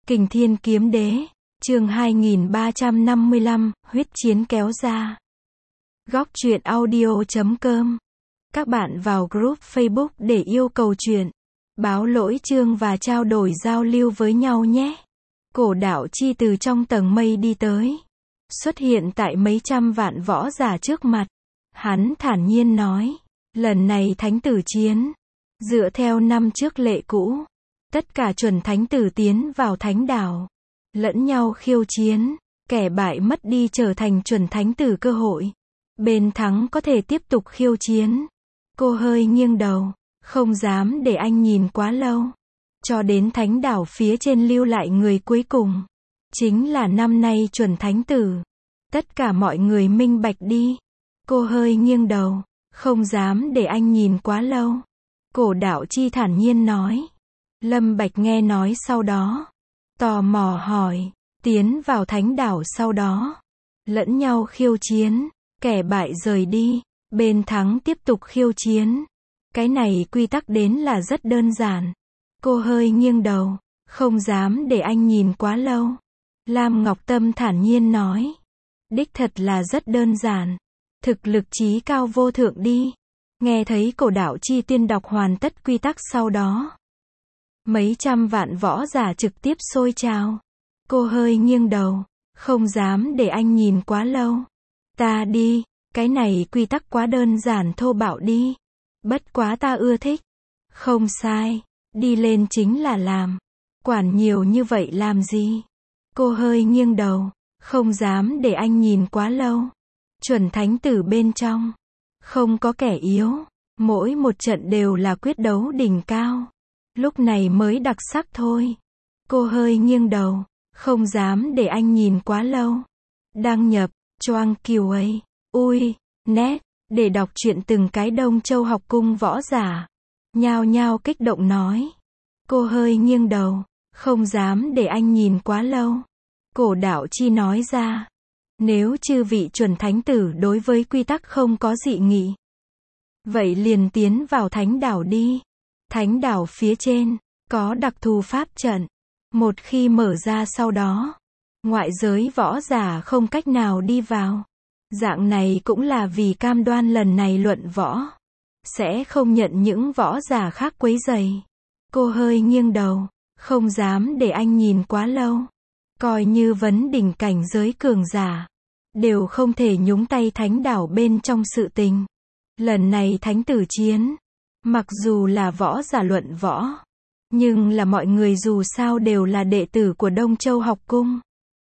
Kình Thiên Kiếm Đế, chương 2355, huyết chiến kéo ra. Góc truyện audio.com. Các bạn vào group Facebook để yêu cầu truyện, báo lỗi chương và trao đổi giao lưu với nhau nhé. Cổ đạo chi từ trong tầng mây đi tới, xuất hiện tại mấy trăm vạn võ giả trước mặt. Hắn thản nhiên nói, lần này thánh tử chiến, dựa theo năm trước lệ cũ, tất cả chuẩn thánh tử tiến vào thánh đảo, lẫn nhau khiêu chiến, kẻ bại mất đi trở thành chuẩn thánh tử cơ hội. Bên thắng có thể tiếp tục khiêu chiến. Cô hơi nghiêng đầu, không dám để anh nhìn quá lâu. Cho đến thánh đảo phía trên lưu lại người cuối cùng, chính là năm nay chuẩn thánh tử. Tất cả mọi người minh bạch đi. Cô hơi nghiêng đầu, không dám để anh nhìn quá lâu. Cổ đạo chi thản nhiên nói. Lâm Bạch nghe nói sau đó, tò mò hỏi, tiến vào thánh đảo sau đó, lẫn nhau khiêu chiến, kẻ bại rời đi, bên thắng tiếp tục khiêu chiến. Cái này quy tắc đến là rất đơn giản. Cô hơi nghiêng đầu, không dám để anh nhìn quá lâu. Lam Ngọc Tâm thản nhiên nói, đích thật là rất đơn giản. Thực lực chí cao vô thượng đi. Nghe thấy cổ đạo chi tuyên đọc hoàn tất quy tắc sau đó, mấy trăm vạn võ giả trực tiếp sôi trào. Cô hơi nghiêng đầu, không dám để anh nhìn quá lâu. Ta đi, cái này quy tắc quá đơn giản thô bạo đi. Bất quá ta ưa thích. Không sai, đi lên chính là làm. Quản nhiều như vậy làm gì? Cô hơi nghiêng đầu, không dám để anh nhìn quá lâu. Chuẩn thánh tử bên trong, không có kẻ yếu. Mỗi một trận đều là quyết đấu đỉnh cao. Lúc này mới đặc sắc thôi. Cô hơi nghiêng đầu, không dám để anh nhìn quá lâu. Đăng nhập, choang kiều ấy, ui, net, để đọc truyện từng cái Đông Châu học cung võ giả. Nhao nhao kích động nói. Cô hơi nghiêng đầu, không dám để anh nhìn quá lâu. Cổ đạo chi nói ra. Nếu chư vị chuẩn thánh tử đối với quy tắc không có dị nghị, vậy liền tiến vào thánh đảo đi. Thánh đảo phía trên, có đặc thù pháp trận. Một khi mở ra sau đó, ngoại giới võ giả không cách nào đi vào. Dạng này cũng là vì cam đoan lần này luận võ sẽ không nhận những võ giả khác quấy rầy. Cô hơi nghiêng đầu, không dám để anh nhìn quá lâu. Coi như vấn đỉnh cảnh giới cường giả, đều không thể nhúng tay thánh đảo bên trong sự tình. Lần này thánh tử chiến, mặc dù là võ giả luận võ, nhưng là mọi người dù sao đều là đệ tử của Đông Châu học cung.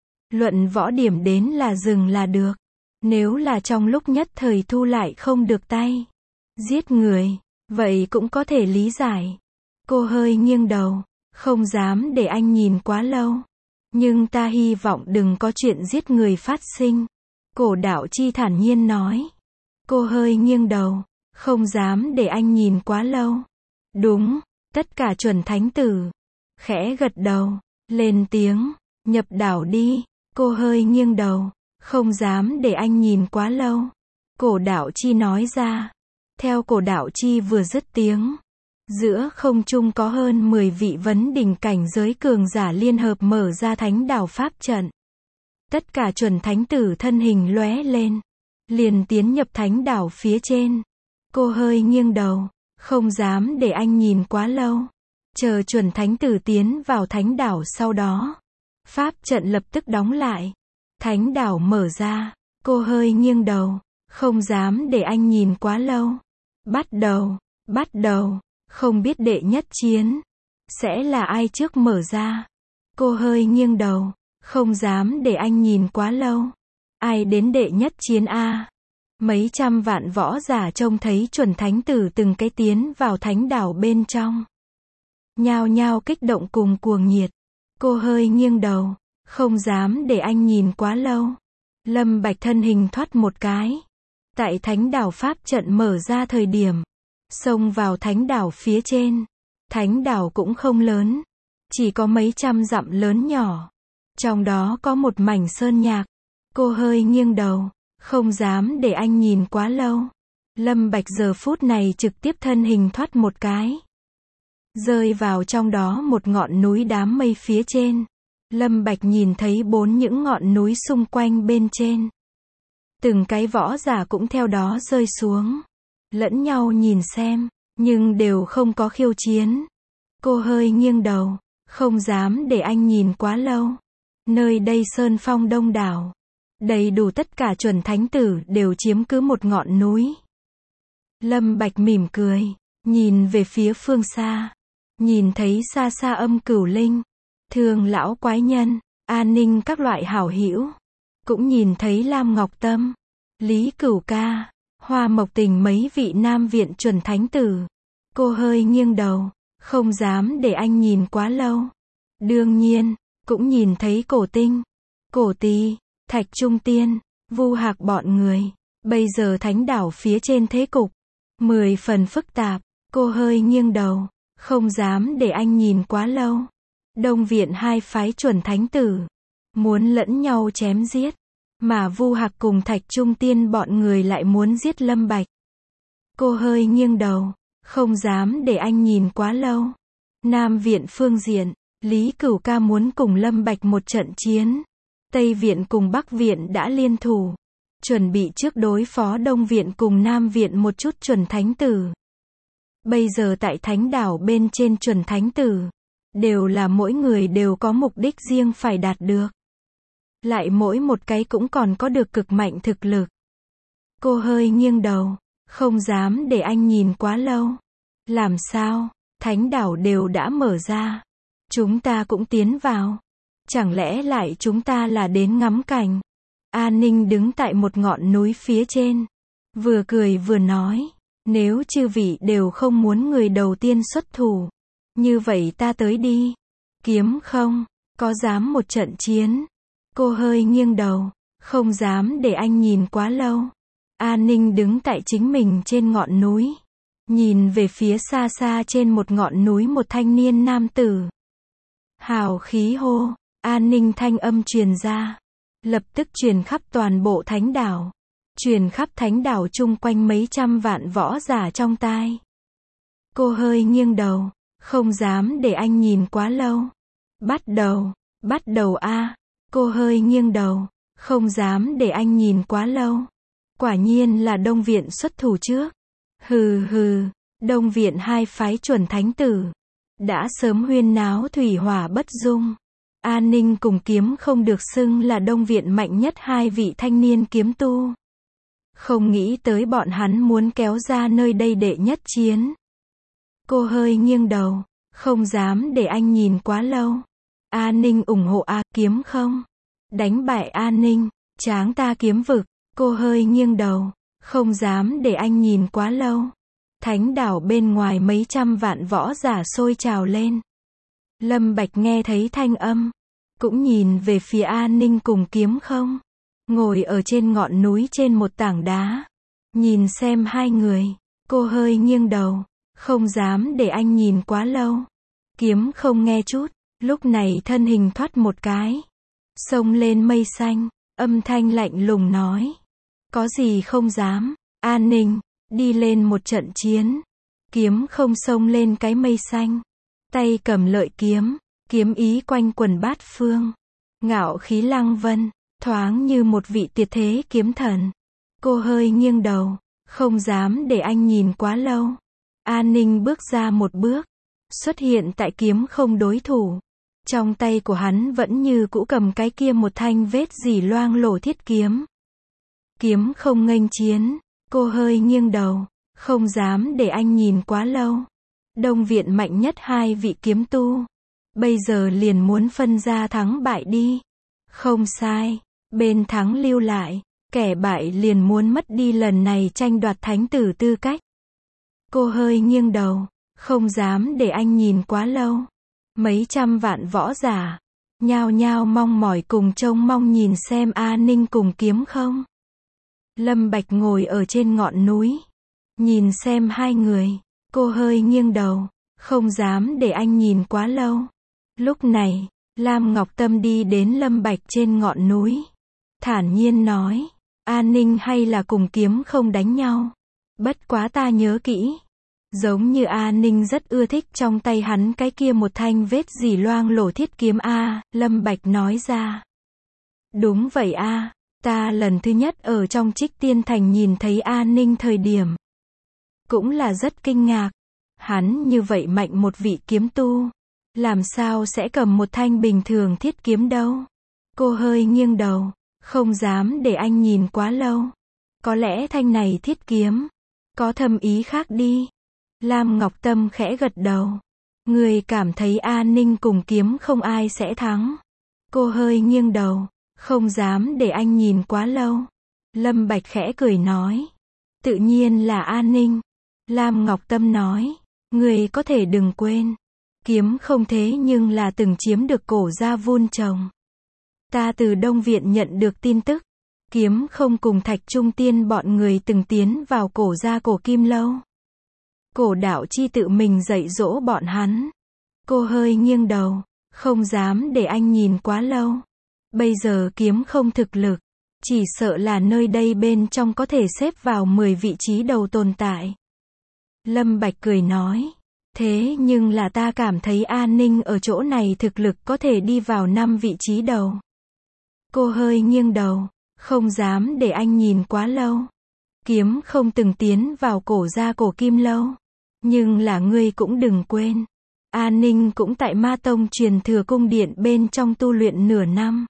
Luận võ điểm đến là dừng là được. Nếu là trong lúc nhất thời thu lại không được tay, giết người, vậy cũng có thể lý giải. Cô hơi nghiêng đầu, không dám để anh nhìn quá lâu. Nhưng ta hy vọng đừng có chuyện giết người phát sinh. Cổ đạo chi thản nhiên nói. Cô hơi nghiêng đầu, không dám để anh nhìn quá lâu. Đúng, tất cả chuẩn thánh tử. Khẽ gật đầu, lên tiếng, nhập đảo đi. Cô hơi nghiêng đầu, không dám để anh nhìn quá lâu. Cổ đạo chi nói ra. Theo cổ đạo chi vừa dứt tiếng, giữa không trung có hơn 10 vị vấn đỉnh cảnh giới cường giả liên hợp mở ra thánh đảo pháp trận. Tất cả chuẩn thánh tử thân hình lóe lên, liền tiến nhập thánh đảo phía trên. Cô hơi nghiêng đầu, không dám để anh nhìn quá lâu. Chờ chuẩn thánh tử tiến vào thánh đảo sau đó, pháp trận lập tức đóng lại. Thánh đảo mở ra, cô hơi nghiêng đầu, không dám để anh nhìn quá lâu. Bắt đầu, không biết đệ nhất chiến sẽ là ai trước mở ra. Cô hơi nghiêng đầu, không dám để anh nhìn quá lâu. Ai đến đệ nhất chiến a? Mấy trăm vạn võ giả trông thấy chuẩn thánh tử từng cái tiến vào thánh đảo bên trong, nhao nhao kích động cùng cuồng nhiệt. Cô hơi nghiêng đầu, không dám để anh nhìn quá lâu. Lâm Bạch thân hình thoát một cái, tại thánh đảo pháp trận mở ra thời điểm, xông vào thánh đảo phía trên. Thánh đảo cũng không lớn, chỉ có mấy trăm dặm lớn nhỏ. Trong đó có một mảnh sơn nhạc. Cô hơi nghiêng đầu, không dám để anh nhìn quá lâu. Lâm Bạch giờ phút này trực tiếp thân hình thoát một cái, rơi vào trong đó một ngọn núi đám mây phía trên. Lâm Bạch nhìn thấy 4 những ngọn núi xung quanh bên trên. Từng cái võ giả cũng theo đó rơi xuống. Lẫn nhau nhìn xem, nhưng đều không có khiêu chiến. Cô hơi nghiêng đầu, không dám để anh nhìn quá lâu. Nơi đây sơn phong đông đảo. Đầy đủ tất cả chuẩn thánh tử đều chiếm cứ một ngọn núi. Lâm Bạch mỉm cười, nhìn về phía phương xa. Nhìn thấy xa xa Âm Cửu Linh, Thường lão quái nhân, An Ninh các loại hảo hữu. Cũng nhìn thấy Lam Ngọc Tâm, Lý Cửu Ca, Hoa Mộc Tình mấy vị nam viện chuẩn thánh tử. Cô hơi nghiêng đầu, không dám để anh nhìn quá lâu. Đương nhiên, cũng nhìn thấy Cổ Tinh, Cổ Tì, Thạch Trung Tiên, Vu Hạc bọn người. Bây giờ thánh đảo phía trên thế cục 10 phần phức tạp. Cô hơi nghiêng đầu, không dám để anh nhìn quá lâu. Đông viện hai phái chuẩn thánh tử, muốn lẫn nhau chém giết. Mà Vu Hạc cùng Thạch Trung Tiên bọn người lại muốn giết Lâm Bạch. Cô hơi nghiêng đầu, không dám để anh nhìn quá lâu. Nam viện phương diện, Lý Cửu Ca muốn cùng Lâm Bạch một trận chiến. Tây viện cùng Bắc viện đã liên thủ, chuẩn bị trước đối phó Đông viện cùng Nam viện một chút chuẩn thánh tử. Bây giờ tại thánh đảo bên trên chuẩn thánh tử, đều là mỗi người đều có mục đích riêng phải đạt được. Lại mỗi một cái cũng còn có được cực mạnh thực lực. Cô hơi nghiêng đầu, không dám để anh nhìn quá lâu. Làm sao, thánh đảo đều đã mở ra. Chúng ta cũng tiến vào. Chẳng lẽ lại chúng ta là đến ngắm cảnh? An Ninh đứng tại một ngọn núi phía trên. Vừa cười vừa nói. Nếu chư vị đều không muốn người đầu tiên xuất thủ, như vậy ta tới đi. Kiếm không, có dám một trận chiến? Cô hơi nghiêng đầu, không dám để anh nhìn quá lâu. An Ninh đứng tại chính mình trên ngọn núi. Nhìn về phía xa xa trên một ngọn núi một thanh niên nam tử. Hào khí hô, An Ninh thanh âm truyền ra. Lập tức truyền khắp toàn bộ thánh đảo. Truyền khắp thánh đảo chung quanh mấy trăm vạn võ giả trong tai. Cô hơi nghiêng đầu, không dám để anh nhìn quá lâu. Bắt đầu a. Cô hơi nghiêng đầu, không dám để anh nhìn quá lâu. Quả nhiên là Đông viện xuất thủ trước. Hừ hừ, Đông viện hai phái chuẩn thánh tử đã sớm huyên náo thủy hỏa bất dung. An Ninh cùng Kiếm không được xưng là Đông viện mạnh nhất hai vị thanh niên kiếm tu. Không nghĩ tới bọn hắn muốn kéo ra nơi đây đệ nhất chiến. Cô hơi nghiêng đầu, không dám để anh nhìn quá lâu. An Ninh ủng hộ Kiếm không. Đánh bại An Ninh, tráng ta kiếm vực. Cô hơi nghiêng đầu, không dám để anh nhìn quá lâu. Thánh đảo bên ngoài mấy trăm vạn võ giả sôi trào lên. Lâm Bạch nghe thấy thanh âm, cũng nhìn về phía An Ninh cùng Kiếm không. Ngồi ở trên ngọn núi trên một tảng đá. Nhìn xem hai người, cô hơi nghiêng đầu, không dám để anh nhìn quá lâu. Kiếm không nghe chút, lúc này thân hình thoát một cái. Xông lên mây xanh, âm thanh lạnh lùng nói. Có gì không dám, An Ninh, đi lên một trận chiến. Kiếm không xông lên cái mây xanh. Tay cầm lợi kiếm, kiếm ý quanh quần bát phương. Ngạo khí lăng vân, thoáng như một vị tuyệt thế kiếm thần. Cô hơi nghiêng đầu, không dám để anh nhìn quá lâu. An Ninh bước ra một bước, xuất hiện tại Kiếm không đối thủ. Trong tay của hắn vẫn như cũ cầm cái kia một thanh vết dỉ loang lổ thiết kiếm. Kiếm không nghênh chiến, cô hơi nghiêng đầu, không dám để anh nhìn quá lâu. Đông viện mạnh nhất hai vị kiếm tu, bây giờ liền muốn phân ra thắng bại đi. Không sai, bên thắng lưu lại, kẻ bại liền muốn mất đi lần này tranh đoạt thánh tử tư cách. Cô hơi nghiêng đầu, không dám để anh nhìn quá lâu. Mấy trăm vạn võ giả, nhao nhao mong mỏi cùng trông mong nhìn xem An Ninh cùng Kiếm không. Lâm Bạch ngồi ở trên ngọn núi, nhìn xem hai người, cô hơi nghiêng đầu, không dám để anh nhìn quá lâu. Lúc này, Lam Ngọc Tâm đi đến Lâm Bạch trên ngọn núi, thản nhiên nói, An Ninh hay là cùng Kiếm không đánh nhau. Bất quá ta nhớ kỹ, Giống như A Ninh rất ưa thích trong tay hắn cái kia một thanh vết dỉ loang lổ thiết kiếm a, Lâm Bạch nói ra. Đúng vậy a, ta lần thứ nhất ở trong Trích Tiên Thành nhìn thấy A Ninh thời điểm. Cũng là rất kinh ngạc. Hắn như vậy mạnh một vị kiếm tu. Làm sao sẽ cầm một thanh bình thường thiết kiếm đâu? Cô hơi nghiêng đầu. Không dám để anh nhìn quá lâu. Có lẽ thanh này thiết kiếm có thâm ý khác đi. Lam Ngọc Tâm khẽ gật đầu. Người cảm thấy A Ninh cùng kiếm không ai sẽ thắng. Cô hơi nghiêng đầu. Không dám để anh nhìn quá lâu. Lâm Bạch khẽ cười nói. Tự nhiên là A Ninh. Lam Ngọc Tâm nói. Người có thể đừng quên. Kiếm không thế nhưng là từng chiếm được Cổ gia vun trồng. Ta từ Đông Viện nhận được tin tức. Kiếm không cùng Thạch Trung Tiên bọn người từng tiến vào Cổ gia Cổ Kim Lâu. Cổ đạo chi tự mình dạy dỗ bọn hắn. Cô hơi nghiêng đầu. Không dám để anh nhìn quá lâu. Bây giờ kiếm không thực lực. Chỉ sợ là nơi đây bên trong có thể xếp vào 10 vị trí đầu tồn tại. Lâm Bạch cười nói. Thế nhưng là ta cảm thấy A Ninh ở chỗ này thực lực có thể đi vào 5 vị trí đầu. Cô hơi nghiêng đầu. Không dám để anh nhìn quá lâu. Kiếm không từng tiến vào Cổ gia Cổ Kim Lâu. Nhưng là ngươi cũng đừng quên. A Ninh cũng tại Ma Tông truyền thừa cung điện bên trong tu luyện nửa năm.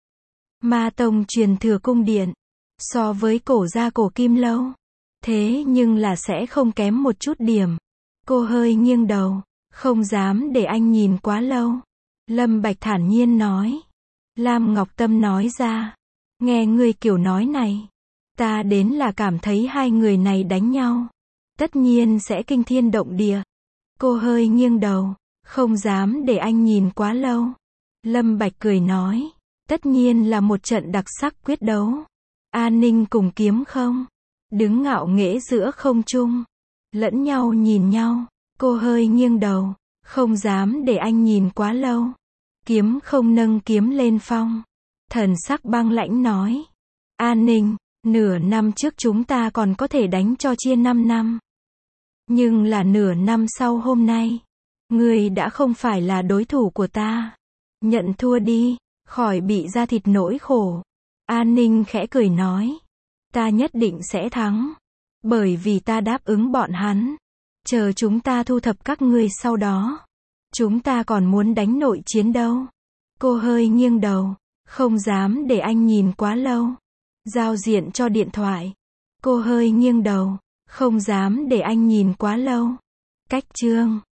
Ma Tông truyền thừa cung điện. So với Cổ gia Cổ Kim Lâu. Thế nhưng là sẽ không kém một chút điểm. Cô hơi nghiêng đầu. Không dám để anh nhìn quá lâu. Lâm Bạch thản nhiên nói. Lam Ngọc Tâm nói ra. Nghe người kiểu nói này. Ta đến là cảm thấy hai người này đánh nhau. Tất nhiên sẽ kinh thiên động địa. Cô hơi nghiêng đầu. Không dám để anh nhìn quá lâu. Lâm Bạch cười nói. Tất nhiên là một trận đặc sắc quyết đấu. A Ninh cùng kiếm không. Đứng ngạo nghễ giữa không trung. Lẫn nhau nhìn nhau. Cô hơi nghiêng đầu. Không dám để anh nhìn quá lâu. Kiếm không nâng kiếm lên phong. Thần sắc băng lãnh nói. A Ninh, nửa năm trước chúng ta còn có thể đánh cho chia 5 năm. Nhưng là nửa năm sau hôm nay. Ngươi đã không phải là đối thủ của ta. Nhận thua đi. Khỏi bị ra thịt nỗi khổ. A Ninh khẽ cười nói. Ta nhất định sẽ thắng. Bởi vì ta đáp ứng bọn hắn. Chờ chúng ta thu thập các ngươi sau đó. Chúng ta còn muốn đánh nội chiến đâu. Cô hơi nghiêng đầu. Không dám để anh nhìn quá lâu. Giao diện cho điện thoại. Cô hơi nghiêng đầu. Không dám để anh nhìn quá lâu. Cách chương